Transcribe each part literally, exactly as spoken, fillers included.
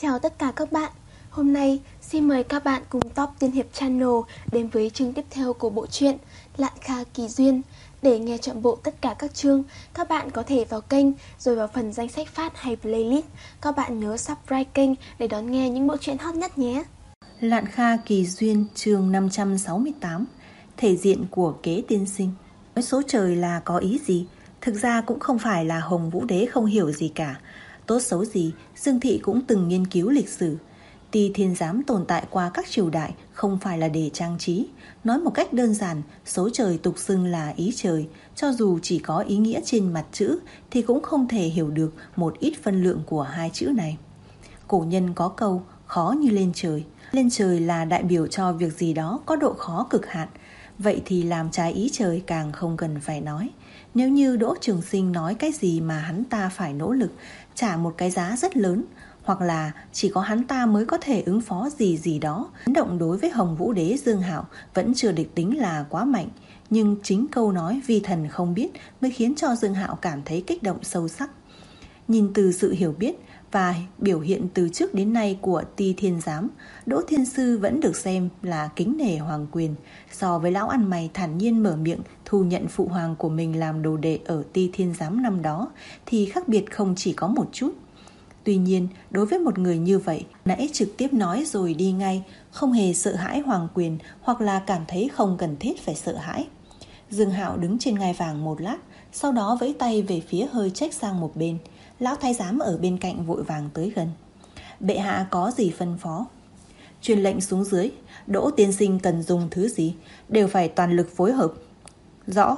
Chào tất cả các bạn. Hôm nay xin mời các bạn cùng Top Tiên Hiệp Channel đến với chương tiếp theo của bộ truyện Lạn Kha Kỳ Duyên. Để nghe trọn bộ tất cả các chương, các bạn có thể vào kênh rồi vào phần danh sách phát hay playlist. Các bạn nhớ subscribe kênh để đón nghe những bộ truyện hot nhất nhé. Lạn Kha Kỳ Duyên chương năm trăm sáu mươi tám. Thể diện của Kế tiên sinh. Nói số trời là có ý gì? Thực ra cũng không phải là Hồng Vũ Đế không hiểu gì cả. Tốt xấu gì, Dương Thị cũng từng nghiên cứu lịch sử. Ti Thiên Giám tồn tại qua các triều đại không phải là để trang trí. Nói một cách đơn giản, số trời tục xưng là ý trời. Cho dù chỉ có ý nghĩa trên mặt chữ thì cũng không thể hiểu được một ít phân lượng của hai chữ này. Cổ nhân có câu khó như lên trời. Lên trời là đại biểu cho việc gì đó có độ khó cực hạn. Vậy thì làm trái ý trời càng không cần phải nói. Nếu như Đỗ Trường Sinh nói cái gì mà hắn ta phải nỗ lực, trả một cái giá rất lớn, hoặc là chỉ có hắn ta mới có thể ứng phó gì gì đó, hành động đối với Hồng Vũ Đế Dương Hạo vẫn chưa được tính là quá mạnh. Nhưng chính câu nói vi thần không biết mới khiến cho Dương Hạo cảm thấy kích động sâu sắc. Nhìn từ sự hiểu biết và biểu hiện từ trước đến nay của Ti Thiên Giám, Đỗ Thiên Sư vẫn được xem là kính nể hoàng quyền. So với lão ăn mày thản nhiên mở miệng thu nhận phụ hoàng của mình làm đồ đệ ở Ti Thiên Giám năm đó thì khác biệt không chỉ có một chút. Tuy nhiên, đối với một người như vậy, nãy trực tiếp nói rồi đi ngay, không hề sợ hãi hoàng quyền hoặc là cảm thấy không cần thiết phải sợ hãi. Dương Hạo đứng trên ngai vàng một lát, sau đó vẫy tay về phía hơi chếch sang một bên. Lão thái giám ở bên cạnh vội vàng tới gần. Bệ hạ có gì phân phó? Truyền lệnh xuống dưới, Đỗ tiên sinh cần dùng thứ gì đều phải toàn lực phối hợp. Rõ.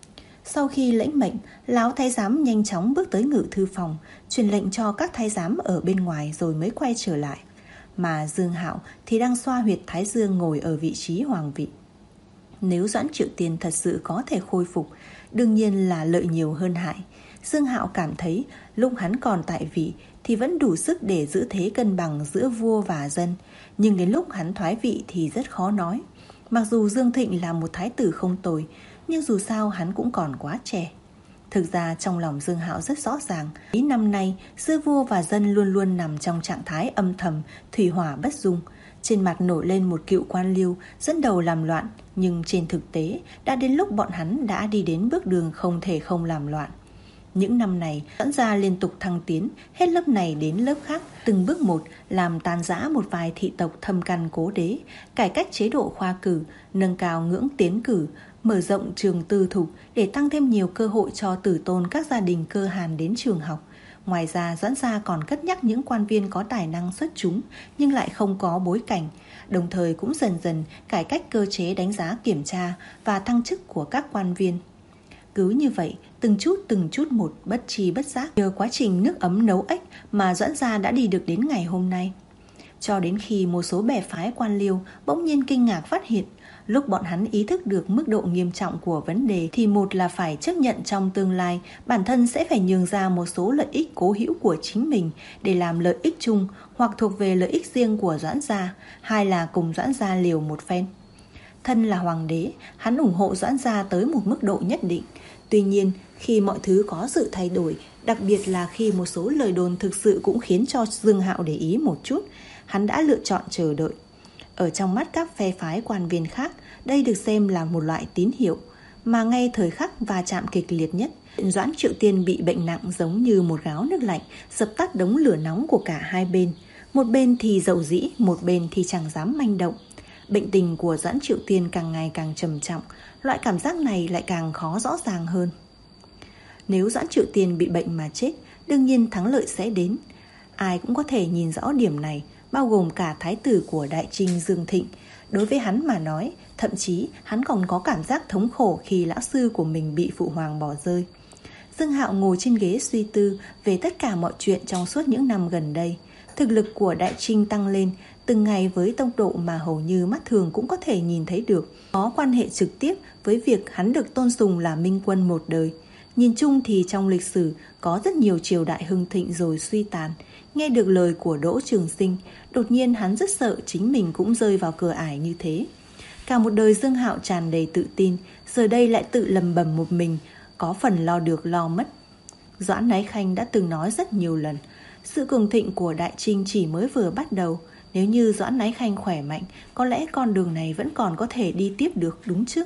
Sau khi lĩnh mệnh, lão thái giám nhanh chóng bước tới ngự thư phòng, truyền lệnh cho các thái giám ở bên ngoài rồi mới quay trở lại. Mà Dương Hạo thì đang xoa huyệt thái dương ngồi ở vị trí hoàng vị. Nếu Doãn Triệu Tiên thật sự có thể khôi phục, đương nhiên là lợi nhiều hơn hại. Dương Hạo cảm thấy lúc hắn còn tại vị thì vẫn đủ sức để giữ thế cân bằng giữa vua và dân, nhưng đến lúc hắn thoái vị thì rất khó nói. Mặc dù Dương Thịnh là một thái tử không tồi, nhưng dù sao hắn cũng còn quá trẻ. Thực ra trong lòng Dương Hạo rất rõ ràng, mấy năm nay giữa vua và dân luôn luôn nằm trong trạng thái âm thầm, thủy hỏa bất dung. Trên mặt nổi lên một cựu quan liêu dẫn đầu làm loạn, nhưng trên thực tế đã đến lúc bọn hắn đã đi đến bước đường không thể không làm loạn. Những năm này, Doãn gia liên tục thăng tiến, hết lớp này đến lớp khác, từng bước một làm tan rã một vài thị tộc thâm căn cố đế, cải cách chế độ khoa cử, nâng cao ngưỡng tiến cử, mở rộng trường tư thục để tăng thêm nhiều cơ hội cho tử tôn các gia đình cơ hàn đến trường học. Ngoài ra, Doãn gia còn cất nhắc những quan viên có tài năng xuất chúng nhưng lại không có bối cảnh, đồng thời cũng dần dần cải cách cơ chế đánh giá kiểm tra và thăng chức của các quan viên. Cứ như vậy, từng chút từng chút một, bất tri bất giác, nhờ quá trình nước ấm nấu ếch mà Doãn gia đã đi được đến ngày hôm nay. Cho đến khi một số bè phái quan liêu bỗng nhiên kinh ngạc phát hiện, lúc bọn hắn ý thức được mức độ nghiêm trọng của vấn đề thì một là phải chấp nhận trong tương lai bản thân sẽ phải nhường ra một số lợi ích cố hữu của chính mình để làm lợi ích chung hoặc thuộc về lợi ích riêng của Doãn gia, hai là cùng Doãn gia liều một phen. Thân là hoàng đế, hắn ủng hộ Doãn gia tới một mức độ nhất định. Tuy nhiên, khi mọi thứ có sự thay đổi, đặc biệt là khi một số lời đồn thực sự cũng khiến cho Dương Hạo để ý một chút, hắn đã lựa chọn chờ đợi. Ở trong mắt các phe phái quan viên khác, đây được xem là một loại tín hiệu, mà ngay thời khắc va chạm kịch liệt nhất, Doãn Triệu Tiên bị bệnh nặng giống như một gáo nước lạnh, dập tắt đống lửa nóng của cả hai bên. Một bên thì dậu dĩ, một bên thì chẳng dám manh động. Bệnh tình của Doãn Triệu Tiên càng ngày càng trầm trọng, loại cảm giác này lại càng khó rõ ràng hơn. Nếu Doãn Triệu Tiên bị bệnh mà chết, đương nhiên thắng lợi sẽ đến. Ai cũng có thể nhìn rõ điểm này, bao gồm cả thái tử của Đại Trinh Dương Thịnh. Đối với hắn mà nói, thậm chí hắn còn có cảm giác thống khổ khi lão sư của mình bị phụ hoàng bỏ rơi. Dương Hạo ngồi trên ghế suy tư về tất cả mọi chuyện trong suốt những năm gần đây. Thực lực của Đại Trinh tăng lên từng ngày với tốc độ mà hầu như mắt thường cũng có thể nhìn thấy được, có quan hệ trực tiếp với việc hắn được tôn sùng là minh quân một đời. Nhìn chung thì trong lịch sử có rất nhiều triều đại hưng thịnh rồi suy tàn. Nghe được lời của Đỗ Trường Sinh, đột nhiên hắn rất sợ chính mình cũng rơi vào cửa ải như thế. Cả một đời Dương Hạo tràn đầy tự tin, giờ đây lại tự lầm bầm một mình, có phần lo được lo mất. Doãn Nái Khanh đã từng nói rất nhiều lần, Sự cường thịnh của Đại Trinh chỉ mới vừa bắt đầu. Nếu như Doãn Ái Khanh khỏe mạnh, có lẽ con đường này vẫn còn có thể đi tiếp được, đúng chứ?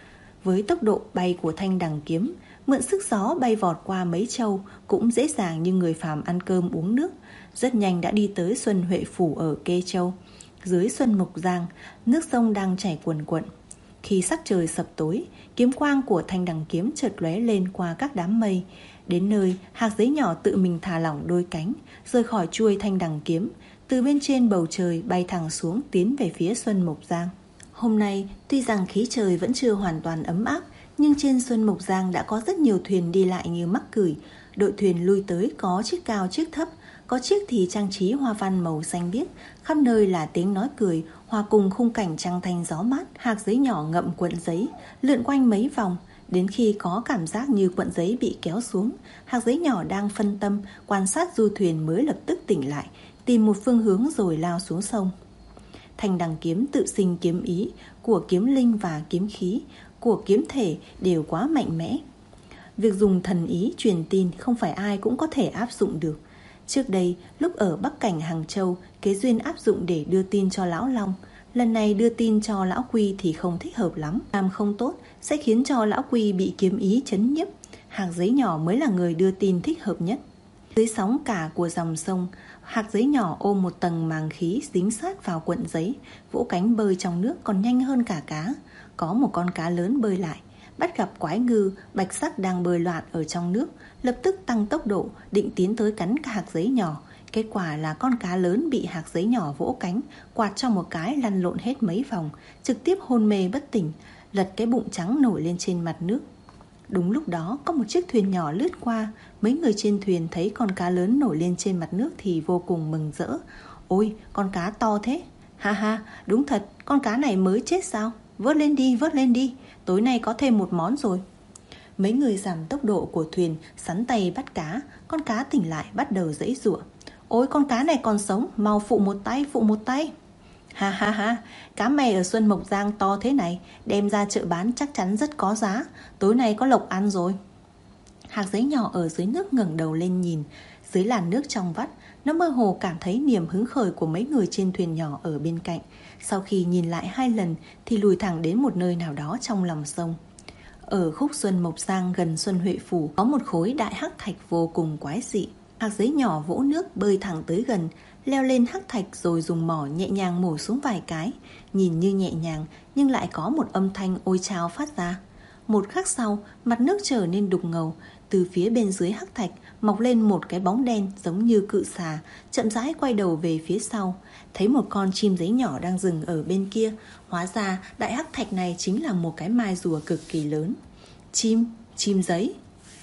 Với tốc độ bay của thanh đằng kiếm, mượn sức gió bay vọt qua mấy châu cũng dễ dàng như người phàm ăn cơm uống nước. Rất nhanh đã đi tới Xuân Huệ Phủ ở Kê Châu. Dưới Xuân Mộc Giang, nước sông đang chảy cuồn cuộn. Khi sắc trời sập tối, kiếm quang của thanh đằng kiếm chợt lóe lên qua các đám mây. Đến nơi, hạc giấy nhỏ tự mình thả lỏng đôi cánh, rời khỏi chuôi thanh đằng kiếm, từ bên trên bầu trời bay thẳng xuống tiến về phía Xuân Mộc Giang. Hôm nay, tuy rằng khí trời vẫn chưa hoàn toàn ấm áp, nhưng trên Xuân Mộc Giang đã có rất nhiều thuyền đi lại như mắc cửi. Đội thuyền lui tới có chiếc cao chiếc thấp, có chiếc thì trang trí hoa văn màu xanh biếc, khắp nơi là tiếng nói cười, hòa cùng khung cảnh trăng thanh gió mát. Hạc giấy nhỏ ngậm cuộn giấy, lượn quanh mấy vòng, đến khi có cảm giác như cuộn giấy bị kéo xuống, hạc giấy nhỏ đang phân tâm quan sát du thuyền mới lập tức tỉnh lại, tìm một phương hướng rồi lao xuống sông. Thanh đằng kiếm tự sinh kiếm ý, của kiếm linh và kiếm khí, của kiếm thể đều quá mạnh mẽ. Việc dùng thần ý truyền tin không phải ai cũng có thể áp dụng được. Trước đây, lúc ở Bắc Cảnh Hàng Châu, Kế Duyên áp dụng để đưa tin cho Lão Long. Lần này đưa tin cho Lão Quy thì không thích hợp lắm. Làm không tốt sẽ khiến cho Lão Quy bị kiếm ý chấn nhiếp. Hạc giấy nhỏ mới là người đưa tin thích hợp nhất. Dưới sóng cả của dòng sông, hạc giấy nhỏ ôm một tầng màng khí dính sát vào cuộn giấy, vỗ cánh bơi trong nước còn nhanh hơn cả cá. Có một con cá lớn bơi lại, bắt gặp quái ngư bạch sắc đang bơi loạn ở trong nước, lập tức tăng tốc độ định tiến tới cắn cả hạc giấy nhỏ. Kết quả là con cá lớn bị hạc giấy nhỏ vỗ cánh, quạt cho một cái lăn lộn hết mấy vòng, trực tiếp hôn mê bất tỉnh, lật cái bụng trắng nổi lên trên mặt nước. Đúng lúc đó có một chiếc thuyền nhỏ lướt qua, mấy người trên thuyền thấy con cá lớn nổi lên trên mặt nước thì vô cùng mừng rỡ. Ôi, con cá to thế! Ha ha, đúng thật, con cá này mới chết sao? Vớt lên đi, vớt lên đi, tối nay có thêm một món rồi. Mấy người giảm tốc độ của thuyền, sắn tay bắt cá, con cá tỉnh lại bắt đầu giãy giụa. Ôi, con cá này còn sống, mau phụ một tay, phụ một tay. Ha ha ha, cá mè ở Xuân Mộc Giang to thế này, đem ra chợ bán chắc chắn rất có giá, tối nay có lộc ăn rồi. Hạc giấy nhỏ ở dưới nước ngẩng đầu lên nhìn, dưới làn nước trong vắt, nó mơ hồ cảm thấy niềm hứng khởi của mấy người trên thuyền nhỏ ở bên cạnh. Sau khi nhìn lại hai lần thì lùi thẳng đến một nơi nào đó trong lòng sông. Ở khúc Xuân Mộc Giang gần Xuân Huệ Phủ có một khối đại hắc thạch vô cùng quái dị. Hạc giấy nhỏ vỗ nước bơi thẳng tới gần, leo lên hắc thạch rồi dùng mỏ nhẹ nhàng mổ xuống vài cái. Nhìn như nhẹ nhàng nhưng lại có một âm thanh ôi chao phát ra. Một khắc sau, mặt nước trở nên đục ngầu. Từ phía bên dưới hắc thạch mọc lên một cái bóng đen giống như cự xà, chậm rãi quay đầu về phía sau. Thấy một con chim giấy nhỏ đang dừng ở bên kia. Hóa ra đại hắc thạch này chính là một cái mai rùa cực kỳ lớn. Chim, chim giấy.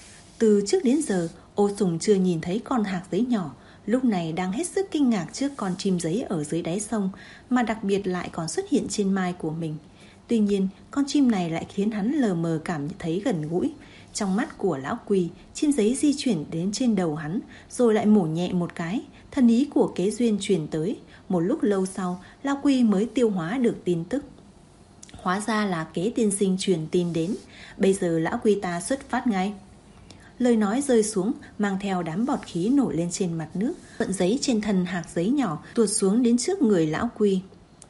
Từ trước đến giờ, Ô Sùng chưa nhìn thấy con hạc giấy nhỏ. Lúc này đang hết sức kinh ngạc trước con chim giấy ở dưới đáy sông, mà đặc biệt lại còn xuất hiện trên mai của mình. Tuy nhiên, con chim này lại khiến hắn lờ mờ cảm thấy gần gũi. Trong mắt của Lão Quy, chim giấy di chuyển đến trên đầu hắn, rồi lại mổ nhẹ một cái. Thần ý của Kế Duyên truyền tới. Một lúc lâu sau, Lão Quy mới tiêu hóa được tin tức. Hóa ra là Kế tiên sinh truyền tin đến. Bây giờ Lão Quy ta xuất phát ngay. Lời nói rơi xuống, mang theo đám bọt khí nổi lên trên mặt nước. Cuộn giấy trên thân hạc giấy nhỏ tuột xuống đến trước người Lão Quy.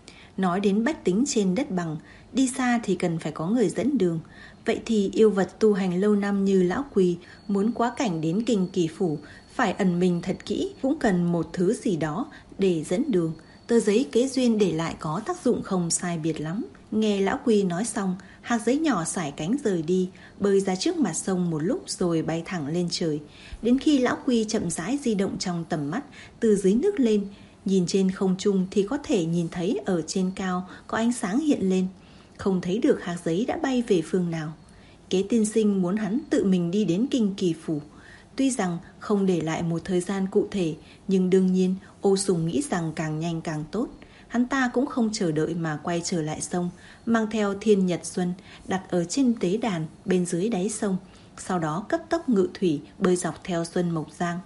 Nói đến bách tính trên đất bằng, đi xa thì cần phải có người dẫn đường. Vậy thì yêu vật tu hành lâu năm như Lão Quy muốn quá cảnh đến Kinh Kỳ Phủ, phải ẩn mình thật kỹ, cũng cần một thứ gì đó để dẫn đường. Tờ giấy Kế Duyên để lại có tác dụng không sai biệt lắm. Nghe Lão Quy nói xong, hạc giấy nhỏ sải cánh rời đi, bơi ra trước mặt sông một lúc rồi bay thẳng lên trời. Đến khi Lão Quy chậm rãi di động trong tầm mắt, từ dưới nước lên, nhìn trên không trung thì có thể nhìn thấy ở trên cao có ánh sáng hiện lên. Không thấy được hạc giấy đã bay về phương nào. Kế tiên sinh muốn hắn tự mình đi đến Kinh Kỳ Phủ. Tuy rằng không để lại một thời gian cụ thể, nhưng đương nhiên Ô Sùng nghĩ rằng càng nhanh càng tốt. Hắn ta cũng không chờ đợi mà quay trở lại sông, mang theo Thiên Nhật Xuân đặt ở trên tế đàn bên dưới đáy sông, sau đó cấp tốc ngự thủy bơi dọc theo Xuân Mộc Giang.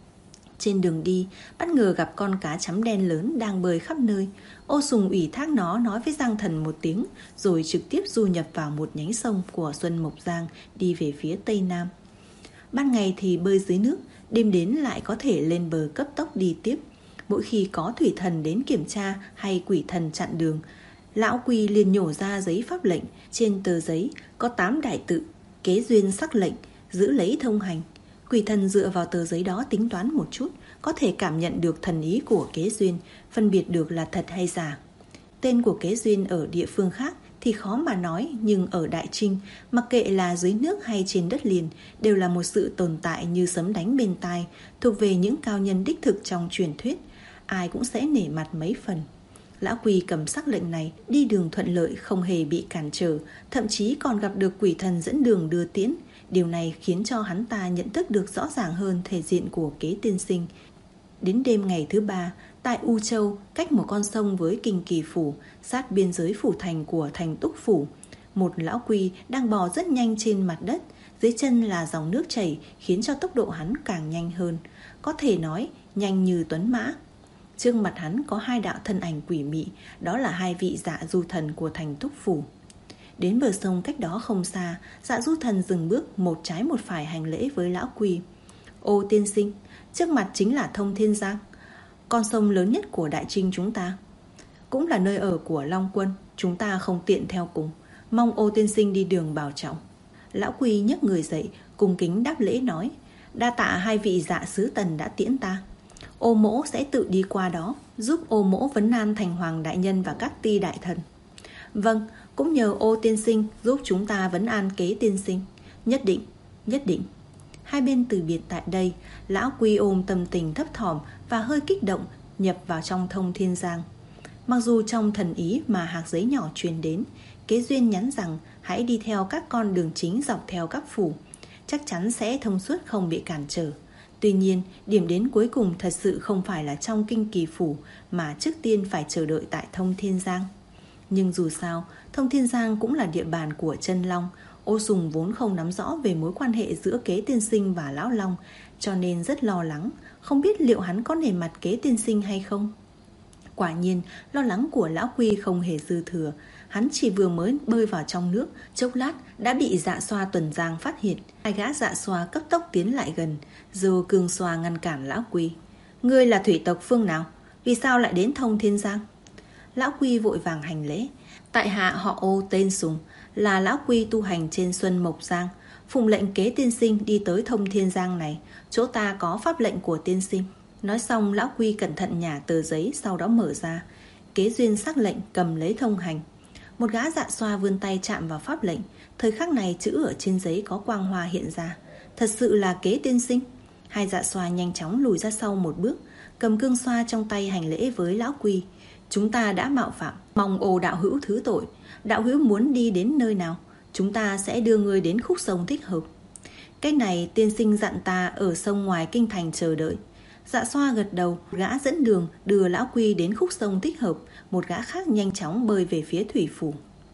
Trên đường đi, bất ngờ gặp con cá chấm đen lớn đang bơi khắp nơi. Ô Sùng ủy thác nó nói với Giang Thần một tiếng, rồi trực tiếp du nhập vào một nhánh sông của Xuân Mộc Giang, đi về phía tây nam. Ban ngày thì bơi dưới nước, đêm đến lại có thể lên bờ cấp tốc đi tiếp. Mỗi khi có thủy thần đến kiểm tra hay quỷ thần chặn đường, Lão Quy liền nhổ ra giấy pháp lệnh. Trên tờ giấy có tám đại tự: kế duyên sắc lệnh, giữ lấy thông hành. Quỷ thần dựa vào tờ giấy đó tính toán một chút, có thể cảm nhận được thần ý của kế duyên, phân biệt được là thật hay giả. Tên của kế duyên ở địa phương khác thì khó mà nói, nhưng ở Đại Trinh, mặc kệ là dưới nước hay trên đất liền, đều là một sự tồn tại như sấm đánh bên tai, thuộc về những cao nhân đích thực trong truyền thuyết. Ai cũng sẽ nể mặt mấy phần. Lão Quy cầm sắc lệnh này, đi đường thuận lợi, không hề bị cản trở, thậm chí còn gặp được quỷ thần dẫn đường đưa tiễn. Điều này khiến cho hắn ta nhận thức được rõ ràng hơn thể diện của kế tiên sinh. Đến đêm ngày thứ ba, tại U Châu, cách một con sông với Kinh Kỳ Phủ, sát biên giới phủ thành của thành Túc Phủ, một lão Quy đang bò rất nhanh trên mặt đất. Dưới chân là dòng nước chảy, khiến cho tốc độ hắn càng nhanh hơn, có thể nói nhanh như tuấn mã. Trước mặt hắn có hai đạo thân ảnh quỷ mị, đó là hai vị Dạ Du Thần của thành Túc Phủ. Đến bờ sông cách đó không xa, Dạ Du Thần dừng bước, một trái một phải hành lễ với lão Quy. Ô tiên sinh, trước mặt chính là Thông Thiên Giang, con sông lớn nhất của Đại Trinh chúng ta, cũng là nơi ở của Long Quân. Chúng ta không tiện theo cùng, mong ô tiên sinh đi đường bảo trọng. Lão Quy nhấc người dậy, cung kính đáp lễ nói: đa tạ hai vị Dạ sứ Tần đã tiễn ta. Ô mỗ sẽ tự đi qua đó, giúp ô mỗ vấn an thành hoàng đại nhân và các ti đại thần. Vâng, cũng nhờ ô tiên sinh giúp chúng ta vấn an kế tiên sinh. Nhất định, nhất định. Hai bên từ biệt tại đây. Lão Quy ôm tâm tình thấp thỏm và hơi kích động, nhập vào trong Thông Thiên Giang. Mặc dù trong thần ý mà hạt giấy nhỏ truyền đến, kế duyên nhắn rằng hãy đi theo các con đường chính dọc theo các phủ, chắc chắn sẽ thông suốt, không bị cản trở. Tuy nhiên, điểm đến cuối cùng thật sự không phải là trong Kinh Kỳ Phủ, mà trước tiên phải chờ đợi tại Thông Thiên Giang. Nhưng dù sao, Thông Thiên Giang cũng là địa bàn của Chân Long. Ô Sùng vốn không nắm rõ về mối quan hệ giữa kế tiên sinh và Lão Long, cho nên rất lo lắng, không biết liệu hắn có nể mặt kế tiên sinh hay không. Quả nhiên, lo lắng của Lão Quy không hề dư thừa. Hắn chỉ vừa mới bơi vào trong nước, chốc lát đã bị Dạ Xoa tuần giang phát hiện. Hai gã Dạ Xoa cấp tốc tiến lại gần, giơ cương xoa ngăn cản Lão Quy. Ngươi là thủy tộc phương nào? Vì sao lại đến Thông Thiên Giang? Lão Quy vội vàng hành lễ. Tại hạ họ Ô tên Sùng, là Lão Quy tu hành trên Xuân Mộc Giang, phụng lệnh kế tiên sinh đi tới Thông Thiên Giang này. Chỗ ta có pháp lệnh của tiên sinh. Nói xong, Lão Quy cẩn thận nhả tờ giấy, sau đó mở ra. Kế duyên sắc lệnh cầm lấy thông hành. Một gã Dạ Xoa vươn tay chạm vào pháp lệnh. Thời khắc này chữ ở trên giấy có quang hoa hiện ra. Thật sự là kế tiên sinh. Hai Dạ Xoa nhanh chóng lùi ra sau một bước, cầm cương xoa trong tay hành lễ với Lão Quy. Chúng ta đã mạo phạm, mong Ô đạo hữu thứ tội. Đạo hữu muốn đi đến nơi nào, chúng ta sẽ đưa ngươi đến khúc sông thích hợp. Cái này tiên sinh dặn ta ở sông ngoài kinh thành chờ đợi. Dạ Xoa gật đầu, gã dẫn đường đưa Lão Quy đến khúc sông thích hợp. Một gã khác nhanh chóng bơi về phía thủy phủ.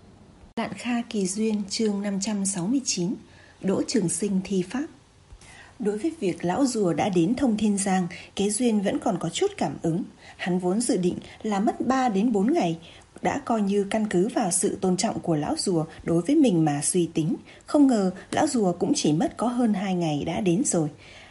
Lạn Kha Kỳ Duyên chương năm trăm sáu mươi chín. Đỗ Trường Sinh thi pháp. Đối với việc lão rùa đã đến Thông Thiên Giang, Kế Duyên vẫn còn có chút cảm ứng. Hắn vốn dự định là mất ba đến bốn ngày, đã coi như căn cứ vào sự tôn trọng của lão rùa đối với mình mà suy tính. Không ngờ lão rùa cũng chỉ mất có hơn hai ngày đã đến rồi.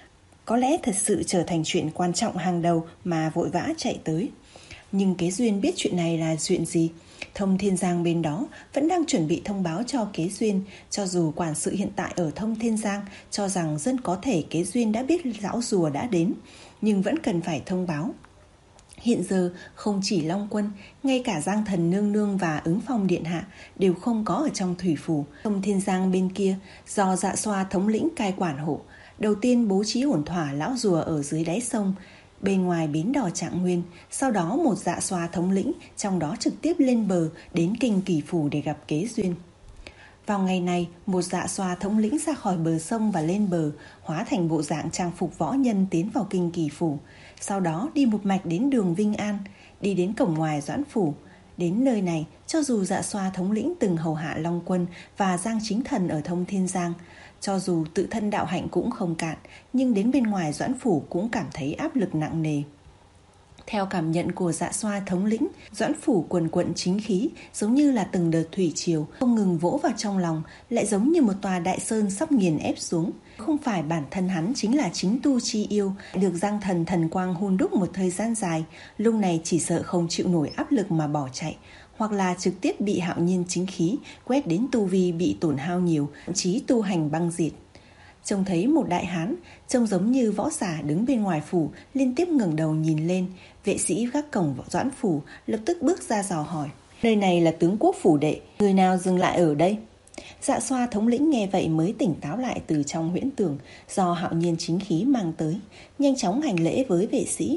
Có lẽ thật sự trở thành chuyện quan trọng hàng đầu mà vội vã chạy tới. Nhưng Kế Duyên biết chuyện này là chuyện gì. Thông Thiên Giang bên đó vẫn đang chuẩn bị thông báo cho Kế Duyên. Cho dù quản sự hiện tại ở Thông Thiên Giang cho rằng dân có thể Kế Duyên đã biết lão rùa đã đến, nhưng vẫn cần phải thông báo. Hiện giờ không chỉ Long Quân, ngay cả Giang Thần Nương Nương và Ứng Phong Điện Hạ đều không có ở trong thủy phủ. Thông Thiên Giang bên kia do Dạ Xoa thống lĩnh cai quản hộ. Đầu tiên bố trí ổn thỏa lão rùa ở dưới đáy sông, bên ngoài bến đò Trạng Nguyên. Sau đó một Dạ Xoa thống lĩnh trong đó trực tiếp lên bờ đến Kinh Kỳ Phủ để gặp Kế Duyên. Vào ngày này, một Dạ Xoa thống lĩnh ra khỏi bờ sông và lên bờ, hóa thành bộ dạng trang phục võ nhân tiến vào Kinh Kỳ Phủ. Sau đó đi một mạch đến đường Vinh An, đi đến cổng ngoài Doãn Phủ. Đến nơi này, cho dù Dạ Xoa thống lĩnh từng hầu hạ Long Quân và Giang Chính Thần ở Thông Thiên Giang, cho dù tự thân đạo hạnh cũng không cạn, nhưng đến bên ngoài Doãn Phủ cũng cảm thấy áp lực nặng nề. Theo cảm nhận của Dạ Xoa thống lĩnh, Doãn Phủ quần quận chính khí, giống như là từng đợt thủy triều, không ngừng vỗ vào trong lòng, lại giống như một tòa đại sơn sắp nghiền ép xuống. Không phải bản thân hắn chính là chính tu chi yêu, được Giang Thần thần quang hun đúc một thời gian dài, lúc này chỉ sợ không chịu nổi áp lực mà bỏ chạy, hoặc là trực tiếp bị Hạo Nhiên chính khí quét đến tu vi bị tổn hao nhiều, thậm chí tu hành băng diệt. Trông thấy một đại hán, trông giống như võ giả đứng bên ngoài phủ, liên tiếp ngẩng đầu nhìn lên. Vệ sĩ gác cổng Doãn Phủ lập tức bước ra dò hỏi: nơi này là tướng quốc phủ đệ, người nào dừng lại ở đây? Dạ Xoa thống lĩnh nghe vậy mới tỉnh táo lại từ trong huyễn tưởng do Hạo Nhiên chính khí mang tới, nhanh chóng hành lễ với vệ sĩ.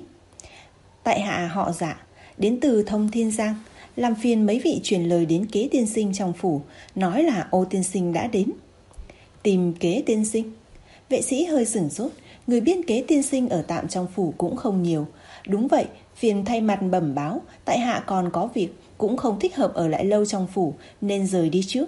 Tại hạ họ Dạ, đến từ Thông Thiên Giang, làm phiền mấy vị truyền lời đến Kế tiên sinh trong phủ, nói là Ô tiên sinh đã đến. Tìm Kế tiên sinh? Vệ sĩ hơi sửng sốt, người biết Kế tiên sinh ở tạm trong phủ cũng không nhiều. Đúng vậy, phiền thay mặt bẩm báo, tại hạ còn có việc, cũng không thích hợp ở lại lâu trong phủ, nên rời đi trước.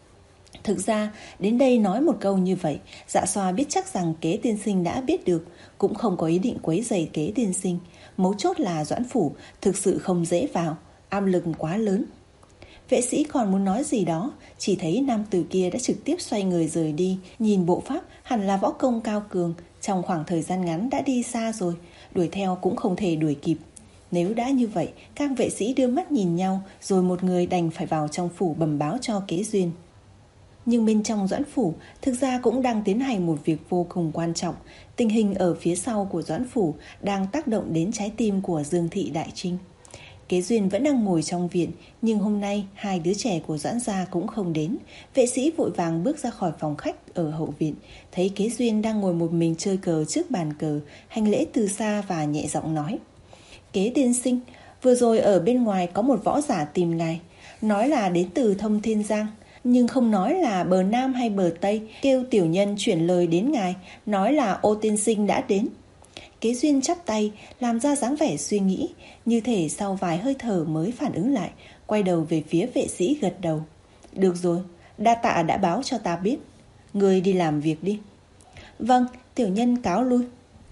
Thực ra, đến đây nói một câu như vậy, Dạ Xoa biết chắc rằng Kế tiên sinh đã biết được, cũng không có ý định quấy rầy Kế tiên sinh. Mấu chốt là Doãn Phủ thực sự không dễ vào, áp lực quá lớn. Vệ sĩ còn muốn nói gì đó, chỉ thấy nam tử kia đã trực tiếp xoay người rời đi. Nhìn bộ pháp hẳn là võ công cao cường, trong khoảng thời gian ngắn đã đi xa rồi, đuổi theo cũng không thể đuổi kịp. Nếu đã như vậy, các vệ sĩ đưa mắt nhìn nhau, rồi một người đành phải vào trong phủ bẩm báo cho Kế Duyên. Nhưng bên trong Doãn Phủ thực ra cũng đang tiến hành một việc vô cùng quan trọng. Tình hình ở phía sau của Doãn Phủ đang tác động đến trái tim của Dương Thị Đại Trinh. Kế Duyên vẫn đang ngồi trong viện, nhưng hôm nay hai đứa trẻ của Doãn gia cũng không đến. Vệ sĩ vội vàng bước ra khỏi phòng khách ở hậu viện, thấy Kế Duyên đang ngồi một mình chơi cờ trước bàn cờ, hành lễ từ xa và nhẹ giọng nói: Kế tiên sinh, vừa rồi ở bên ngoài có một võ giả tìm ngài, nói là đến từ Thông Thiên Giang, nhưng không nói là bờ Nam hay bờ Tây, kêu tiểu nhân chuyển lời đến ngài, nói là Ô tiên sinh đã đến. Kế Duyên chắp tay, làm ra dáng vẻ suy nghĩ, như thể sau vài hơi thở mới phản ứng lại, quay đầu về phía vệ sĩ gật đầu. Được rồi, đa tạ đã báo cho ta biết. Người đi làm việc đi. Vâng, tiểu nhân cáo lui.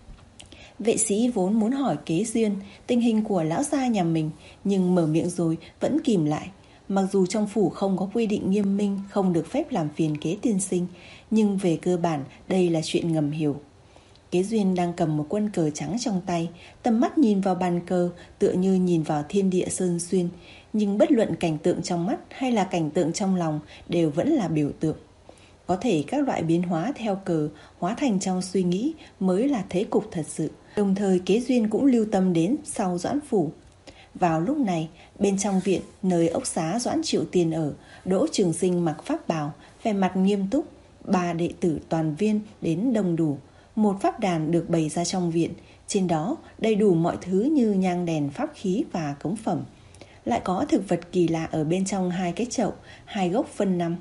Vệ sĩ vốn muốn hỏi Kế Duyên tình hình của lão gia nhà mình, nhưng mở miệng rồi vẫn kìm lại. Mặc dù trong phủ không có quy định nghiêm minh không được phép làm phiền Kế tiên sinh, nhưng về cơ bản đây là chuyện ngầm hiểu. Kế Duyên đang cầm một quân cờ trắng trong tay, tầm mắt nhìn vào bàn cờ tựa như nhìn vào thiên địa sơn xuyên, nhưng bất luận cảnh tượng trong mắt hay là cảnh tượng trong lòng đều vẫn là biểu tượng. Có thể các loại biến hóa theo cờ hóa thành trong suy nghĩ mới là thế cục thật sự. Đồng thời Kế Duyên cũng lưu tâm đến sau Doãn Phủ. Vào lúc này, bên trong viện, nơi ốc xá Doãn Triệu Tiên ở, Đỗ Trường Sinh mặc pháp bào, vẻ mặt nghiêm túc. Ba đệ tử toàn viên đến đông đủ. Một pháp đàn được bày ra trong viện, trên đó đầy đủ mọi thứ như nhang đèn, pháp khí và cống phẩm. Lại có thực vật kỳ lạ ở bên trong hai cái chậu, hai gốc phân năm.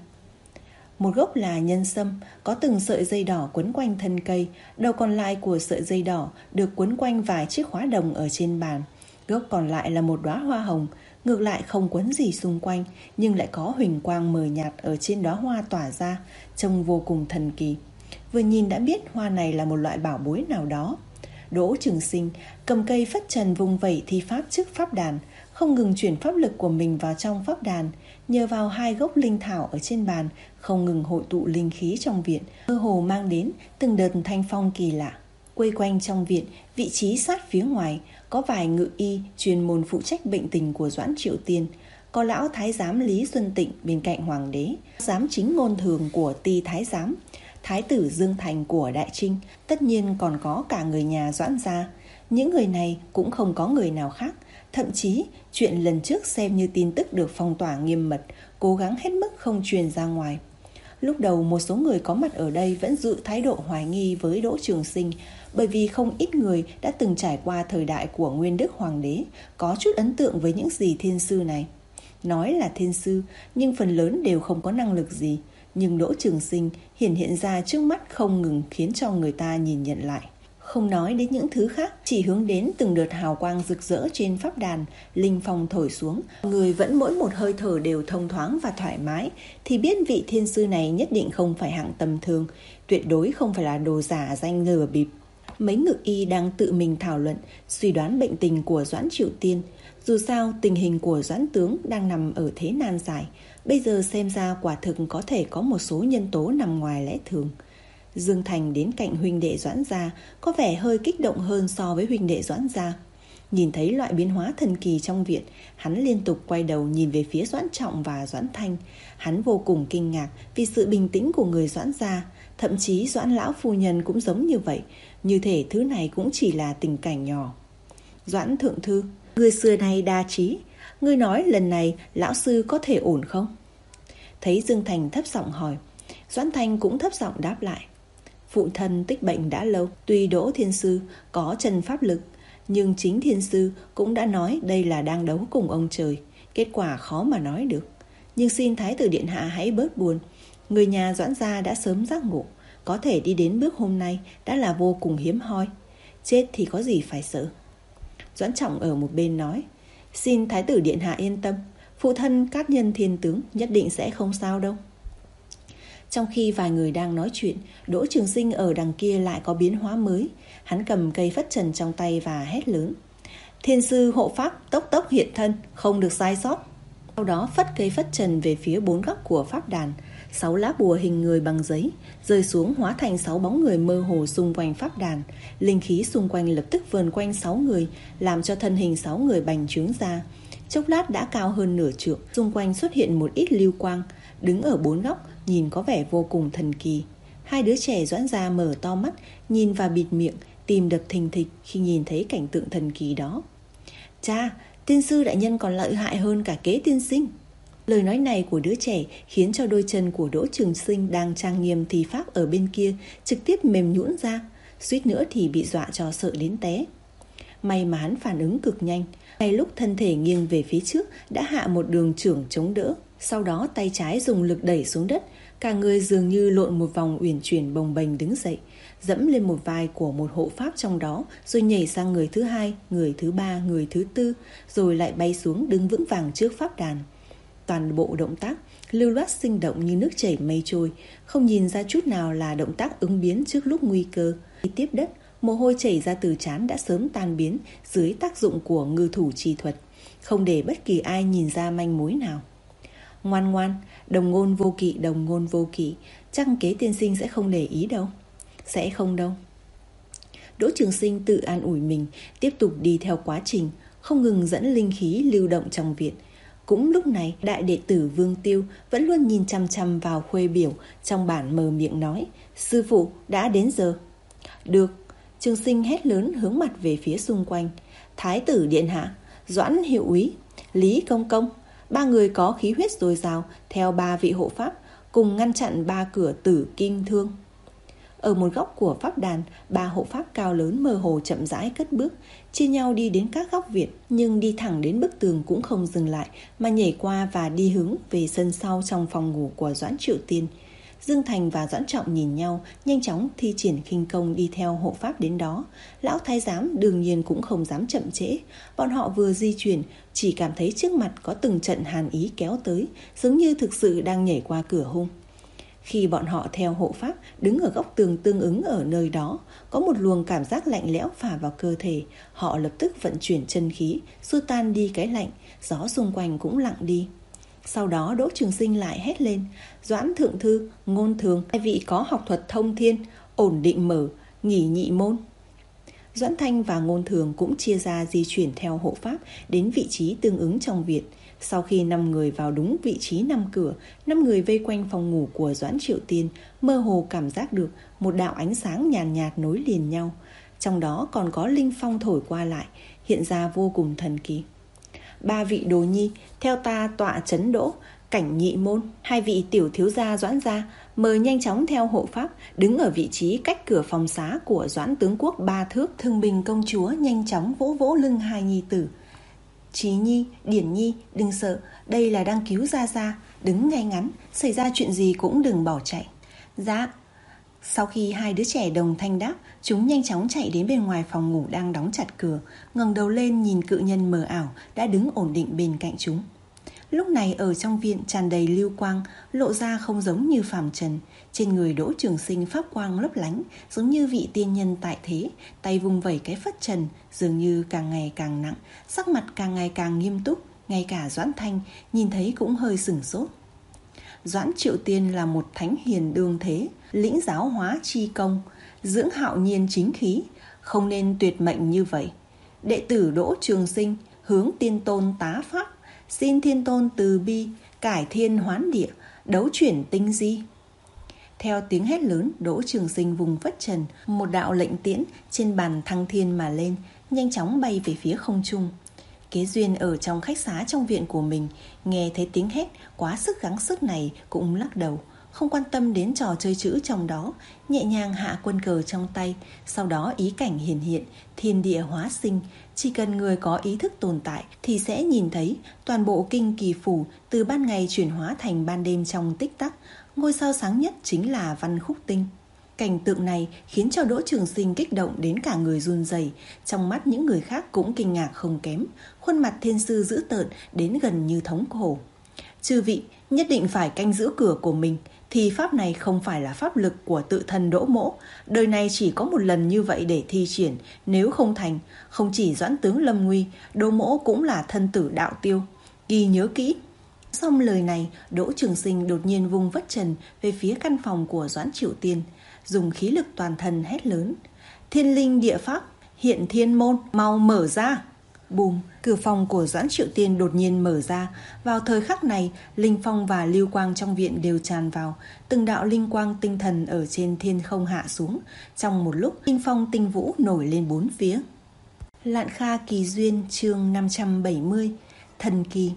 Một gốc là nhân sâm, có từng sợi dây đỏ quấn quanh thân cây, đầu còn lại của sợi dây đỏ được quấn quanh vài chiếc khóa đồng ở trên bàn. Gốc còn lại là một đóa hoa hồng, ngược lại không quấn gì xung quanh, nhưng lại có huỳnh quang mờ nhạt ở trên đóa hoa tỏa ra, trông vô cùng thần kỳ. Vừa nhìn đã biết hoa này là một loại bảo bối nào đó. Đỗ Trường Sinh cầm cây phất trần vung vẩy thi pháp trước pháp đàn, không ngừng chuyển pháp lực của mình vào trong pháp đàn, nhờ vào hai gốc linh thảo ở trên bàn, không ngừng hội tụ linh khí trong viện, mơ hồ mang đến từng đợt thanh phong kỳ lạ. Quây quanh trong viện, vị trí sát phía ngoài, có vài ngự y chuyên môn phụ trách bệnh tình của Doãn Triệu Tiên, có lão thái giám Lý Xuân Tịnh bên cạnh hoàng đế, giám chính ngôn thường của Ti thái giám, thái tử Dương Thành của Đại Trinh, tất nhiên còn có cả người nhà Doãn gia. Những người này cũng không có người nào khác, thậm chí chuyện lần trước xem như tin tức được phong tỏa nghiêm mật, cố gắng hết mức không truyền ra ngoài. Lúc đầu một số người có mặt ở đây vẫn giữ thái độ hoài nghi với Đỗ Trường Sinh, bởi vì không ít người đã từng trải qua thời đại của Nguyên Đức Hoàng đế, có chút ấn tượng với những gì thiên sư này. Nói là thiên sư, nhưng phần lớn đều không có năng lực gì. Nhưng Đỗ Trường Sinh hiển hiện ra trước mắt không ngừng khiến cho người ta nhìn nhận lại. Không nói đến những thứ khác, chỉ hướng đến từng đợt hào quang rực rỡ trên pháp đàn, linh phong thổi xuống, người vẫn mỗi một hơi thở đều thông thoáng và thoải mái, thì biết vị thiên sư này nhất định không phải hạng tầm thường, tuyệt đối không phải là đồ giả danh lừa bịp. Mấy ngự y đang tự mình thảo luận, suy đoán bệnh tình của Doãn Triệu Tiên. Dù sao tình hình của Doãn tướng đang nằm ở thế nan giải, bây giờ xem ra quả thực có thể có một số nhân tố nằm ngoài lẽ thường. Dương Thành đến cạnh huynh đệ Doãn gia có vẻ hơi kích động hơn so với huynh đệ Doãn gia. Nhìn thấy loại biến hóa thần kỳ trong viện, hắn liên tục quay đầu nhìn về phía Doãn Trọng và Doãn Thanh. Hắn vô cùng kinh ngạc vì sự bình tĩnh của người Doãn gia, thậm chí Doãn lão phu nhân cũng giống như vậy, như thể thứ này cũng chỉ là tình cảnh nhỏ. Doãn thượng thư, người xưa nay đa trí, ngươi nói lần này lão sư có thể ổn không? Thấy Dương Thành thấp giọng hỏi, Doãn Thanh cũng thấp giọng đáp lại. Phụ thân tích bệnh đã lâu, tuy Đỗ Thiên sư có chân pháp lực, nhưng chính Thiên sư cũng đã nói đây là đang đấu cùng ông trời, kết quả khó mà nói được. Nhưng xin Thái tử điện hạ hãy bớt buồn, người nhà Doãn gia đã sớm giác ngộ, có thể đi đến bước hôm nay đã là vô cùng hiếm hoi, chết thì có gì phải sợ. Doãn Trọng ở một bên nói, xin Thái tử điện hạ yên tâm, phụ thân cát nhân thiên tướng nhất định sẽ không sao đâu. Trong khi vài người đang nói chuyện, Đỗ Trường Sinh ở đằng kia lại có biến hóa mới. Hắn cầm cây phất trần trong tay và hét lớn, Thiên sư hộ pháp tốc tốc hiện thân, không được sai sót. Sau đó phất cây phất trần về phía bốn góc của pháp đàn. Sáu lá bùa hình người bằng giấy rơi xuống hóa thành sáu bóng người mơ hồ xung quanh pháp đàn. Linh khí xung quanh lập tức vờn quanh sáu người, làm cho thân hình sáu người bành trướng ra. Chốc lát đã cao hơn nửa trượng, xung quanh xuất hiện một ít lưu quang, đứng ở bốn góc nhìn có vẻ vô cùng thần kỳ. Hai đứa trẻ Doãn gia mở to mắt, nhìn và bịt miệng, tim đập thình thịch khi nhìn thấy cảnh tượng thần kỳ đó. Cha, tiên sư đại nhân còn lợi hại hơn cả Kế tiên sinh. Lời nói này của đứa trẻ khiến cho đôi chân của Đỗ Trường Sinh đang trang nghiêm thi pháp ở bên kia trực tiếp mềm nhũn ra, suýt nữa thì bị dọa cho sợ đến té. May mà hắn phản ứng cực nhanh, ngay lúc thân thể nghiêng về phía trước đã hạ một đường chưởng chống đỡ, sau đó tay trái dùng lực đẩy xuống đất, cả người dường như lộn một vòng uyển chuyển bồng bềnh đứng dậy, dẫm lên một vai của một hộ pháp trong đó, rồi nhảy sang người thứ hai, người thứ ba, người thứ tư, rồi lại bay xuống đứng vững vàng trước pháp đàn. Toàn bộ động tác lưu loát sinh động như nước chảy mây trôi, không nhìn ra chút nào là động tác ứng biến trước lúc nguy cơ. Khi tiếp đất, mồ hôi chảy ra từ trán đã sớm tan biến dưới tác dụng của ngư thủ chi thuật, không để bất kỳ ai nhìn ra manh mối nào. Ngoan ngoan, đồng ngôn vô kỵ, đồng ngôn vô kỵ, chắc Kế tiên sinh sẽ không để ý đâu. Sẽ không đâu. Đỗ Trường Sinh tự an ủi mình, tiếp tục đi theo quá trình, không ngừng dẫn linh khí lưu động trong viện. Cũng lúc này, đại đệ tử Vương Tiêu vẫn luôn nhìn chăm chăm vào khuê biểu, trong bản mờ miệng nói, sư phụ, đã đến giờ. Được. Trường Sinh hét lớn hướng mặt về phía xung quanh. Thái tử điện hạ, Doãn hiệu úy, Lý công công, ba người có khí huyết dồi dào, theo ba vị hộ pháp, cùng ngăn chặn ba cửa tử kim thương. Ở một góc của pháp đàn, ba hộ pháp cao lớn mơ hồ chậm rãi cất bước, chia nhau đi đến các góc viện, nhưng đi thẳng đến bức tường cũng không dừng lại, mà nhảy qua và đi hướng về sân sau trong phòng ngủ của Doãn Triệu Tiên. Dương Thành và Doãn Trọng nhìn nhau, nhanh chóng thi triển khinh công đi theo hộ pháp đến đó. Lão thái giám đương nhiên cũng không dám chậm trễ. Bọn họ vừa di chuyển, chỉ cảm thấy trước mặt có từng trận hàn ý kéo tới, giống như thực sự đang nhảy qua cửa hung. Khi bọn họ theo hộ pháp đứng ở góc tường tương ứng ở nơi đó, có một luồng cảm giác lạnh lẽo phả vào cơ thể. Họ lập tức vận chuyển chân khí, xua tan đi cái lạnh, gió xung quanh cũng lặng đi. Sau đó Đỗ Trường Sinh lại hét lên, Doãn thượng thư, Ngôn thường, hai vị có học thuật thông thiên, ổn định mở, nghỉ nhị môn. Doãn Thanh và Ngôn thường cũng chia ra di chuyển theo hộ pháp đến vị trí tương ứng trong viện. Sau khi năm người vào đúng vị trí năm cửa, năm người vây quanh phòng ngủ của Doãn Triệu Tiên, mơ hồ cảm giác được một đạo ánh sáng nhàn nhạt, nhạt nối liền nhau. Trong đó còn có linh phong thổi qua lại, hiện ra vô cùng thần kỳ. Ba vị đồ nhi, theo ta tọa trấn Đỗ, cảnh nhị môn. Hai vị tiểu thiếu gia Doãn gia, mời nhanh chóng theo hộ pháp, đứng ở vị trí cách cửa phòng xá của Doãn tướng quốc ba thước. Thương Bình công chúa nhanh chóng vỗ vỗ lưng hai nhi tử. Trí nhi, Điển nhi, đừng sợ, đây là đang cứu gia gia, đứng ngay ngắn, xảy ra chuyện gì cũng đừng bỏ chạy. Dạ. Sau khi hai đứa trẻ đồng thanh đáp, chúng nhanh chóng chạy đến bên ngoài phòng ngủ đang đóng chặt cửa, ngẩng đầu lên nhìn cự nhân mờ ảo đã đứng ổn định bên cạnh chúng. Lúc này ở trong viện tràn đầy lưu quang, lộ ra không giống như phàm trần. Trên người Đỗ Trường Sinh pháp quang lấp lánh, giống như vị tiên nhân tại thế, tay vung vẩy cái phất trần, dường như càng ngày càng nặng, sắc mặt càng ngày càng nghiêm túc. Ngay cả Doãn Thanh nhìn thấy cũng hơi sửng sốt. Doãn Triệu Tiên là một thánh hiền đương thế, lĩnh giáo hóa chi công, dưỡng hạo nhiên chính khí, không nên tuyệt mệnh như vậy. Đệ tử Đỗ Trường Sinh hướng tiên tôn tá pháp, xin thiên tôn từ bi, cải thiên hoán địa, đấu chuyển tinh di. Theo tiếng hét lớn, Đỗ Trường Sinh vùng phất trần, một đạo lệnh tiễn trên bàn thăng thiên mà lên, nhanh chóng bay về phía không trung. Kế Duyên ở trong khách xá trong viện của mình, nghe thấy tiếng hét quá sức gắng sức này cũng lắc đầu, không quan tâm đến trò chơi chữ trong đó, nhẹ nhàng hạ quân cờ trong tay. Sau đó ý cảnh hiển hiện, thiên địa hóa sinh. Chỉ cần người có ý thức tồn tại thì sẽ nhìn thấy toàn bộ kinh kỳ phủ từ ban ngày chuyển hóa thành ban đêm trong tích tắc. Ngôi sao sáng nhất chính là Văn Khúc Tinh. Cảnh tượng này khiến cho Đỗ Trường Sinh kích động đến cả người run rẩy, trong mắt những người khác cũng kinh ngạc không kém, khuôn mặt thiên sư dữ tợn đến gần như thống khổ. Chư vị nhất định phải canh giữ cửa của mình, thì pháp này không phải là pháp lực của tự thân Đỗ mỗ, đời này chỉ có một lần như vậy để thi triển, nếu không thành, không chỉ Doãn tướng lâm nguy, Đỗ mỗ cũng là thân tử đạo tiêu, ghi nhớ kỹ. Xong lời này, Đỗ Trường Sinh đột nhiên vung vất trần về phía căn phòng của Doãn Triệu Tiên, dùng khí lực toàn thân hét lớn: Thiên linh địa pháp, hiện thiên môn, mau mở ra! Bùm, cửa phòng của Doãn Triệu Tiên đột nhiên mở ra. Vào thời khắc này, linh phong và lưu quang trong viện đều tràn vào, từng đạo linh quang tinh thần ở trên thiên không hạ xuống. Trong một lúc, linh phong tinh vũ nổi lên bốn phía. Lạn Kha Kỳ Duyên, chương năm trăm bảy mươi, Thần Kỳ.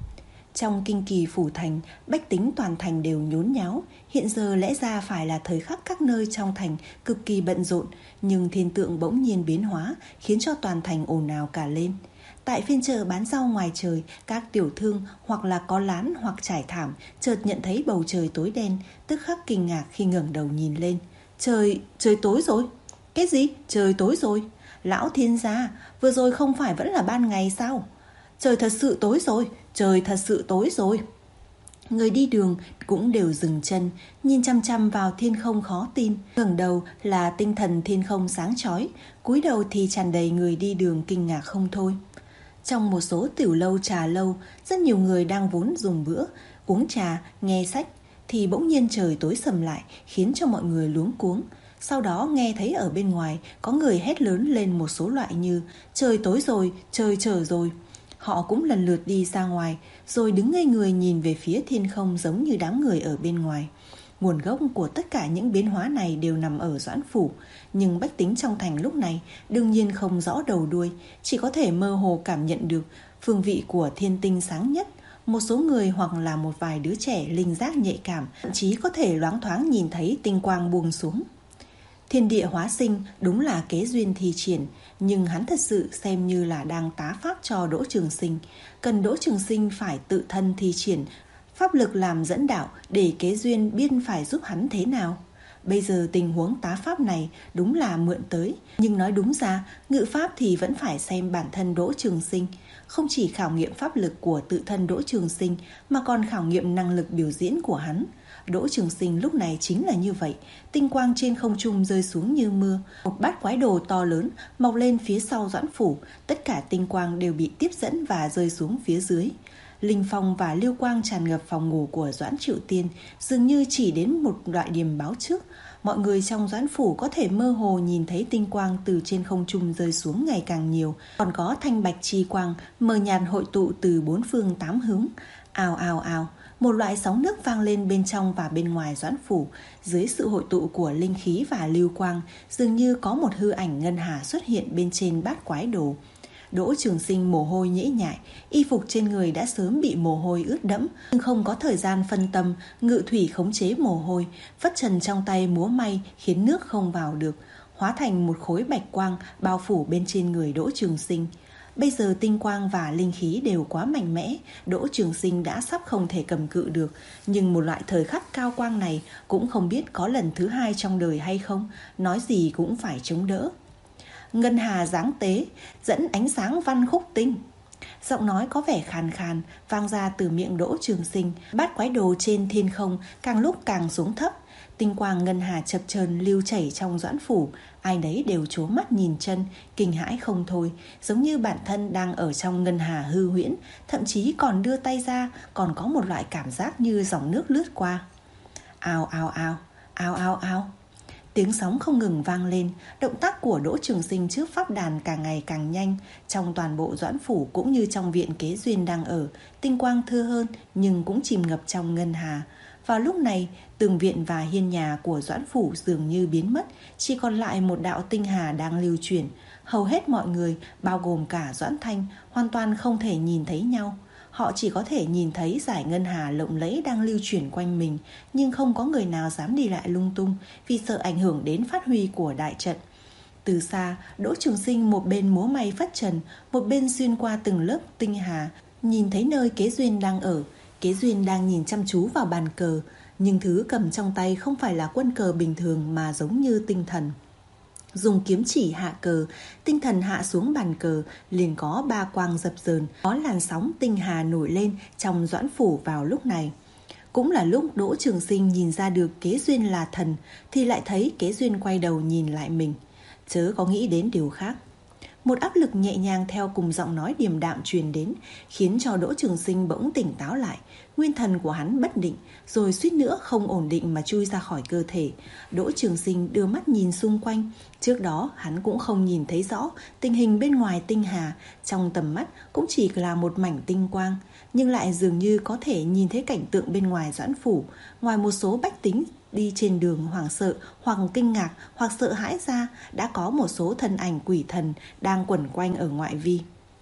Trong kinh kỳ phủ thành, bách tính toàn thành đều nhốn nháo. Hiện giờ lẽ ra phải là thời khắc các nơi trong thành cực kỳ bận rộn, nhưng thiên tượng bỗng nhiên biến hóa, khiến cho toàn thành ồn ào cả lên. Tại phiên chợ bán rau ngoài trời, các tiểu thương hoặc là có lán hoặc trải thảm, chợt nhận thấy bầu trời tối đen, tức khắc kinh ngạc khi ngẩng đầu nhìn lên. Trời, trời tối rồi. Cái gì? Trời tối rồi? Lão thiên gia, vừa rồi không phải vẫn là ban ngày sao? Trời thật sự tối rồi, trời thật sự tối rồi. Người đi đường cũng đều dừng chân, nhìn chăm chăm vào thiên không khó tin. Ngẩng đầu là tinh thần thiên không sáng chói, cúi đầu thì tràn đầy người đi đường kinh ngạc không thôi. Trong một số tiểu lâu trà lâu, rất nhiều người đang vốn dùng bữa, uống trà, nghe sách, thì bỗng nhiên trời tối sầm lại, khiến cho mọi người luống cuống. Sau đó nghe thấy ở bên ngoài có người hét lớn lên một số loại như trời tối rồi, trời trở rồi. Họ cũng lần lượt đi ra ngoài, rồi đứng ngây người nhìn về phía thiên không giống như đám người ở bên ngoài. Nguồn gốc của tất cả những biến hóa này đều nằm ở Doãn phủ, nhưng bách tính trong thành lúc này đương nhiên không rõ đầu đuôi, chỉ có thể mơ hồ cảm nhận được phương vị của thiên tinh sáng nhất. Một số người hoặc là một vài đứa trẻ linh giác nhạy cảm, thậm chí có thể loáng thoáng nhìn thấy tinh quang buông xuống. Thiên địa hóa sinh đúng là Kế Duyên thi triển, nhưng hắn thật sự xem như là đang tá pháp cho Đỗ Trường Sinh. Cần Đỗ Trường Sinh phải tự thân thi triển pháp lực làm dẫn đạo để Kế Duyên biết phải giúp hắn thế nào. Bây giờ tình huống tá pháp này đúng là mượn tới, nhưng nói đúng ra, ngự pháp thì vẫn phải xem bản thân Đỗ Trường Sinh. Không chỉ khảo nghiệm pháp lực của tự thân Đỗ Trường Sinh, mà còn khảo nghiệm năng lực biểu diễn của hắn. Đỗ Trường Sinh lúc này chính là như vậy, tinh quang trên không trung rơi xuống như mưa, một bát quái đồ to lớn mọc lên phía sau Doãn phủ, tất cả tinh quang đều bị tiếp dẫn và rơi xuống phía dưới. Linh phong và lưu quang tràn ngập phòng ngủ của Doãn Triệu Tiên, dường như chỉ đến một loại điểm báo trước. Mọi người trong Doãn phủ có thể mơ hồ nhìn thấy tinh quang từ trên không trung rơi xuống ngày càng nhiều, còn có thanh bạch chi quang mờ nhạt hội tụ từ bốn phương tám hướng. Ào ào ào, một loại sóng nước vang lên bên trong và bên ngoài Doãn phủ. Dưới sự hội tụ của linh khí và lưu quang, dường như có một hư ảnh ngân hà xuất hiện bên trên bát quái đồ. Đỗ Trường Sinh mồ hôi nhễ nhại, y phục trên người đã sớm bị mồ hôi ướt đẫm, nhưng không có thời gian phân tâm, ngự thủy khống chế mồ hôi, phất trần trong tay múa may khiến nước không vào được, hóa thành một khối bạch quang bao phủ bên trên người Đỗ Trường Sinh. Bây giờ tinh quang và linh khí đều quá mạnh mẽ, Đỗ Trường Sinh đã sắp không thể cầm cự được, nhưng một loại thời khắc cao quang này cũng không biết có lần thứ hai trong đời hay không, nói gì cũng phải chống đỡ. Ngân hà giáng tế, dẫn ánh sáng Văn Khúc Tinh. Giọng nói có vẻ khàn khàn vang ra từ miệng Đỗ Trường Sinh. Bát quái đồ trên thiên không càng lúc càng xuống thấp, tinh quang ngân hà chập chờn lưu chảy trong Doãn phủ. Ai nấy đều trố mắt nhìn chân, kinh hãi không thôi, giống như bản thân đang ở trong ngân hà hư huyễn, thậm chí còn đưa tay ra, còn có một loại cảm giác như dòng nước lướt qua. Ao ao ao, ao ao ao. Tiếng sóng không ngừng vang lên, động tác của Đỗ Trường Sinh trước pháp đàn càng ngày càng nhanh. Trong toàn bộ Doãn phủ cũng như trong viện Kế Duyên đang ở, tinh quang thưa hơn nhưng cũng chìm ngập trong ngân hà. Vào lúc này, tường viện và hiên nhà của Doãn phủ dường như biến mất, chỉ còn lại một đạo tinh hà đang lưu chuyển. Hầu hết mọi người, bao gồm cả Doãn Thanh, hoàn toàn không thể nhìn thấy nhau. Họ chỉ có thể nhìn thấy dải ngân hà lộng lẫy đang lưu chuyển quanh mình, nhưng không có người nào dám đi lại lung tung vì sợ ảnh hưởng đến phát huy của đại trận. Từ xa, Đỗ Trường Sinh một bên múa may phất trần, một bên xuyên qua từng lớp tinh hà, nhìn thấy nơi Kế Duyên đang ở. Kế Duyên đang nhìn chăm chú vào bàn cờ, nhưng thứ cầm trong tay không phải là quân cờ bình thường mà giống như tinh thần. Dùng kiếm chỉ hạ cờ, tinh thần hạ xuống bàn cờ, liền có ba quang dập dờn, có làn sóng tinh hà nổi lên trong Doãn phủ vào lúc này. Cũng là lúc Đỗ Trường Sinh nhìn ra được Kế Duyên là thần, thì lại thấy Kế Duyên quay đầu nhìn lại mình, chớ có nghĩ đến điều khác. Một áp lực nhẹ nhàng theo cùng giọng nói điềm đạm truyền đến, khiến cho Đỗ Trường Sinh bỗng tỉnh táo lại. Nguyên thần của hắn bất định, rồi suýt nữa không ổn định mà chui ra khỏi cơ thể. Đỗ Trường Sinh đưa mắt nhìn xung quanh. Trước đó hắn cũng không nhìn thấy rõ tình hình bên ngoài tinh hà, trong tầm mắt cũng chỉ là một mảnh tinh quang, nhưng lại dường như có thể nhìn thấy cảnh tượng bên ngoài Doãn phủ. Ngoài một số bách tính đi trên đường hoảng sợ hoặc kinh ngạc hoặc sợ hãi ra, đã có một số thân ảnh quỷ thần đang quẩn quanh ở ngoại vi.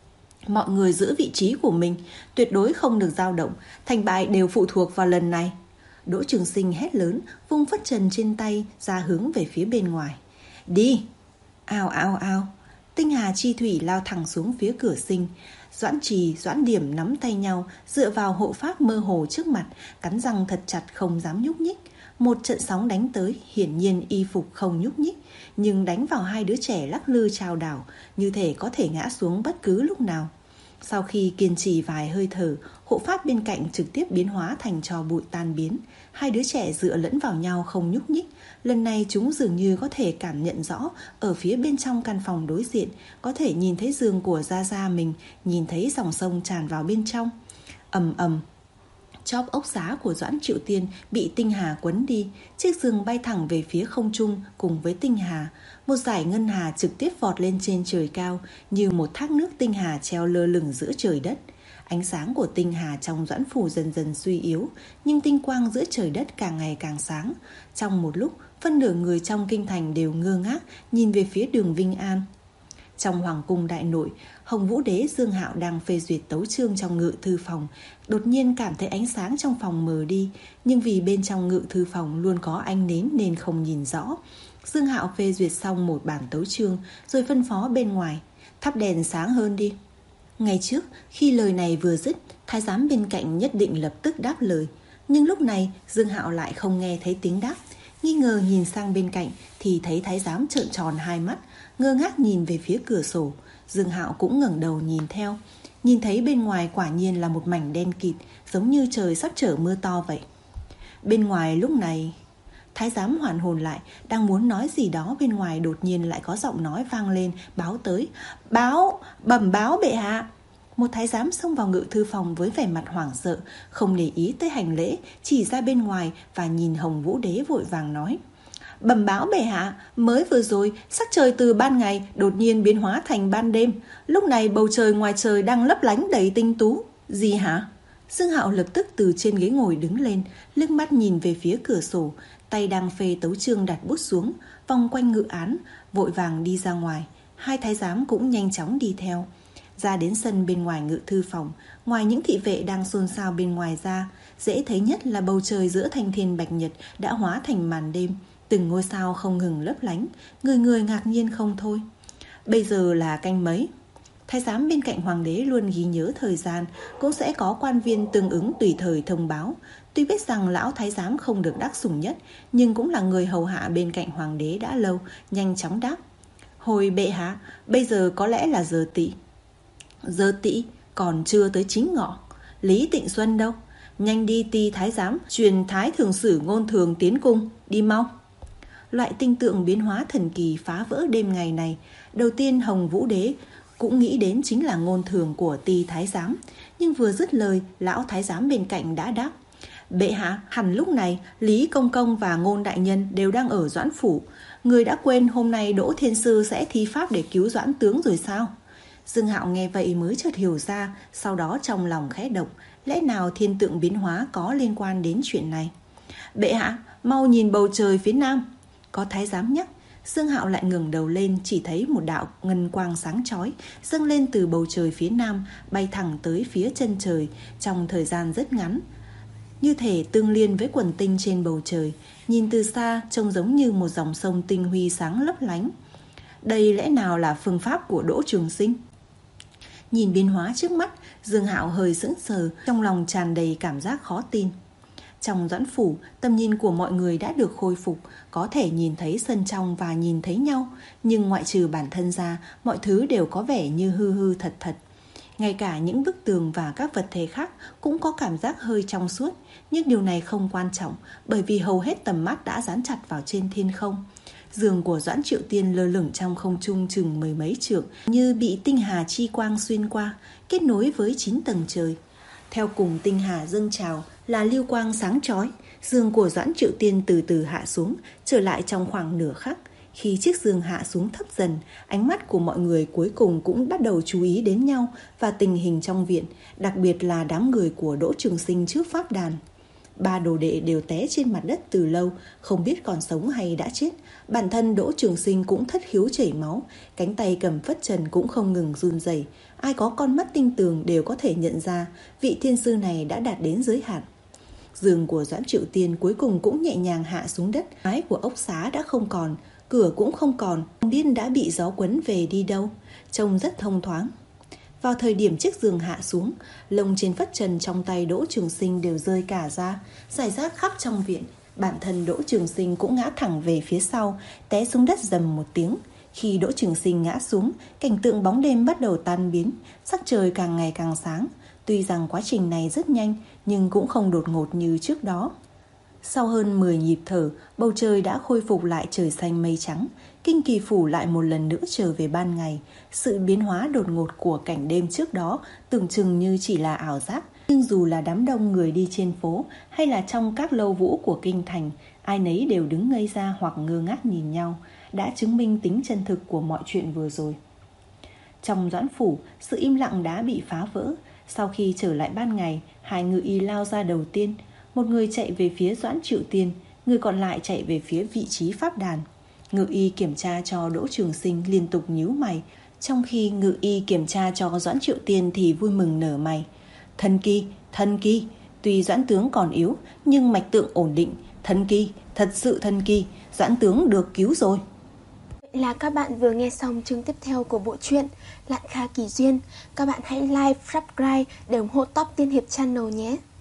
Mọi người giữ vị trí của mình, tuyệt đối không được dao động, thành bại đều phụ thuộc vào lần này. Đỗ Trường Sinh hét lớn, vung phất trần trên tay ra hướng về phía bên ngoài. Đi! Ao ao ao! Tinh hà chi thủy lao thẳng xuống phía cửa Sinh. Doãn Trì, Doãn Điểm nắm tay nhau, dựa vào hộ pháp mơ hồ trước mặt, cắn răng thật chặt không dám nhúc nhích. Một trận sóng đánh tới, hiển nhiên y phục không nhúc nhích, nhưng đánh vào hai đứa trẻ lắc lư chao đảo, như thể có thể ngã xuống bất cứ lúc nào. Sau khi kiên trì vài hơi thở, hộ pháp bên cạnh trực tiếp biến hóa thành tro bụi tan biến. Hai đứa trẻ dựa lẫn vào nhau không nhúc nhích. Lần này chúng dường như có thể cảm nhận rõ, ở phía bên trong căn phòng đối diện, có thể nhìn thấy giường của Gia Gia mình, nhìn thấy dòng sông tràn vào bên trong. Ầm ầm. Chóp ốc xá của Doãn Triệu Tiên bị tinh hà quấn đi, chiếc giường bay thẳng về phía không trung cùng với tinh hà. Một dải ngân hà trực tiếp vọt lên trên trời cao, như một thác nước tinh hà treo lơ lửng giữa trời đất. Ánh sáng của tinh hà trong Doãn phủ dần dần suy yếu, nhưng tinh quang giữa trời đất càng ngày càng sáng. Trong một lúc, phân nửa người trong kinh thành đều ngơ ngác nhìn về phía đường Vinh An. Trong hoàng cung đại nội, Hồng Vũ Đế Dương Hạo đang phê duyệt tấu chương trong ngự thư phòng, đột nhiên cảm thấy ánh sáng trong phòng mờ đi, nhưng vì bên trong ngự thư phòng luôn có ánh nến nên không nhìn rõ. Dương Hạo phê duyệt xong một bản tấu chương, rồi phân phó bên ngoài, thắp đèn sáng hơn đi. Ngày trước, khi lời này vừa dứt, thái giám bên cạnh nhất định lập tức đáp lời, nhưng lúc này Dương Hạo lại không nghe thấy tiếng đáp. Nghi ngờ nhìn sang bên cạnh thì thấy thái giám trợn tròn hai mắt, ngơ ngác nhìn về phía cửa sổ. Dương Hạo cũng ngẩng đầu nhìn theo, nhìn thấy bên ngoài quả nhiên là một mảnh đen kịt, giống như trời sắp trở mưa to vậy. Bên ngoài lúc này, thái giám hoàn hồn lại, đang muốn nói gì đó, bên ngoài đột nhiên lại có giọng nói vang lên, báo tới. Báo, bẩm báo bệ hạ. Một thái giám xông vào ngự thư phòng với vẻ mặt hoảng sợ, không để ý tới hành lễ, chỉ ra bên ngoài và nhìn Hồng Vũ Đế vội vàng nói. Bẩm báo bệ hạ, mới vừa rồi sắc trời từ ban ngày đột nhiên biến hóa thành ban đêm. Lúc này bầu trời ngoài trời đang lấp lánh đầy tinh tú. Gì hả? Dương Hạo lập tức từ trên ghế ngồi đứng lên, liếc mắt nhìn về phía cửa sổ, tay đang phê tấu chương đặt bút xuống, vòng quanh ngự án, vội vàng đi ra ngoài. Hai thái giám cũng nhanh chóng đi theo. Ra đến sân bên ngoài ngự thư phòng, ngoài những thị vệ đang xôn xao bên ngoài ra, dễ thấy nhất là bầu trời giữa thanh thiên bạch nhật đã hóa thành màn đêm. Từng ngôi sao không ngừng lấp lánh, người người ngạc nhiên không thôi. Bây giờ là canh mấy? Thái giám bên cạnh hoàng đế luôn ghi nhớ thời gian, cũng sẽ có quan viên tương ứng tùy thời thông báo. Tuy biết rằng lão thái giám không được đắc sủng nhất, nhưng cũng là người hầu hạ bên cạnh hoàng đế đã lâu, nhanh chóng đáp. Hồi bệ hạ, bây giờ có lẽ là giờ tỵ. Giờ tỵ? Còn chưa tới chính ngọ. Lý Tịnh Xuân đâu? Nhanh đi Ti thái giám, truyền thái thường sử Ngôn Thường tiến cung, đi mau. Loại tinh tượng biến hóa thần kỳ phá vỡ đêm ngày này, đầu tiên Hồng Vũ Đế cũng nghĩ đến chính là Ngôn Thường của Ti thái giám. Nhưng vừa dứt lời, lão thái giám bên cạnh đã đáp: Bệ hạ, hẳn lúc này Lý Công Công và Ngôn Đại Nhân đều đang ở Doãn phủ. Người đã quên hôm nay Đỗ Thiên Sư sẽ thi pháp để cứu Doãn tướng rồi sao? Dương Hạo nghe vậy mới chợt hiểu ra, sau đó trong lòng khẽ động, lẽ nào thiên tượng biến hóa có liên quan đến chuyện này? Bệ hạ, mau nhìn bầu trời phía nam. Có thái giám nhắc. Dương Hạo lại ngẩng đầu lên, chỉ thấy một đạo ngân quang sáng chói dâng lên từ bầu trời phía nam, bay thẳng tới phía chân trời trong thời gian rất ngắn, như thể tương liên với quần tinh trên bầu trời. Nhìn từ xa trông giống như một dòng sông tinh huy sáng lấp lánh. Đây lẽ nào là phương pháp của Đỗ Trường Sinh? Nhìn biến hóa trước mắt, Dương Hạo hơi sững sờ, trong lòng tràn đầy cảm giác khó tin. Trong Doãn phủ, tầm nhìn của mọi người đã được khôi phục, có thể nhìn thấy sân trong và nhìn thấy nhau, nhưng ngoại trừ bản thân ra, mọi thứ đều có vẻ như hư hư thật thật. Ngay cả những bức tường và các vật thể khác cũng có cảm giác hơi trong suốt, nhưng điều này không quan trọng, bởi vì hầu hết tầm mắt đã dán chặt vào trên thiên không. Giường của Doãn Triệu Tiên lơ lửng trong không trung chừng mười mấy trượng, như bị tinh hà chi quang xuyên qua, kết nối với chín tầng trời. Theo cùng tinh hà dâng trào là lưu quang sáng chói. Giường của Doãn Triệu Tiên từ từ hạ xuống, trở lại trong khoảng nửa khắc. Khi chiếc giường hạ xuống thấp dần, ánh mắt của mọi người cuối cùng cũng bắt đầu chú ý đến nhau và tình hình trong viện, đặc biệt là đám người của Đỗ Trường Sinh trước pháp đàn. Ba đồ đệ đều té trên mặt đất từ lâu, không biết còn sống hay đã chết. Bản thân Đỗ Trường Sinh cũng thất khiếu chảy máu, cánh tay cầm phất trần cũng không ngừng run rẩy. Ai có con mắt tinh tường đều có thể nhận ra vị thiên sư này đã đạt đến giới hạn. Giường của Doãn Triệu Tiên cuối cùng cũng nhẹ nhàng hạ xuống đất. Mái của ốc xá đã không còn, cửa cũng không còn, không biết đã bị gió quấn về đi đâu, trông rất thông thoáng. Vào thời điểm chiếc giường hạ xuống, lông trên phất trần trong tay Đỗ Trường Sinh đều rơi cả ra, rải rác khắp trong viện. Bản thân Đỗ Trường Sinh cũng ngã thẳng về phía sau, té xuống đất rầm một tiếng. Khi Đỗ Trường Sinh ngã xuống, cảnh tượng bóng đêm bắt đầu tan biến, sắc trời càng ngày càng sáng. Tuy rằng quá trình này rất nhanh, nhưng cũng không đột ngột như trước đó. Sau hơn mười nhịp thở, bầu trời đã khôi phục lại trời xanh mây trắng. Kinh Kỳ phủ lại một lần nữa trở về ban ngày. Sự biến hóa đột ngột của cảnh đêm trước đó tưởng chừng như chỉ là ảo giác. Nhưng dù là đám đông người đi trên phố hay là trong các lâu vũ của kinh thành, ai nấy đều đứng ngây ra hoặc ngơ ngác nhìn nhau, đã chứng minh tính chân thực của mọi chuyện vừa rồi. Trong Doãn phủ, sự im lặng đã bị phá vỡ. Sau khi trở lại ban ngày, hai ngự y lao ra đầu tiên. Một người chạy về phía Doãn Triệu Tiên, người còn lại chạy về phía vị trí pháp đàn. Ngự y kiểm tra cho Đỗ Trường Sinh liên tục nhíu mày, trong khi ngự y kiểm tra cho Doãn Triệu Tiên thì vui mừng nở mày. Thần kỳ, thần kỳ, tuy Doãn tướng còn yếu nhưng mạch tượng ổn định. Thần kỳ, thật sự thần kỳ, Doãn tướng được cứu rồi. Vậy là các bạn vừa nghe xong chương tiếp theo của bộ truyện Lạn Kha Kỳ Duyên. Các bạn hãy like, subscribe để ủng hộ Top Tiên Hiệp Channel nhé.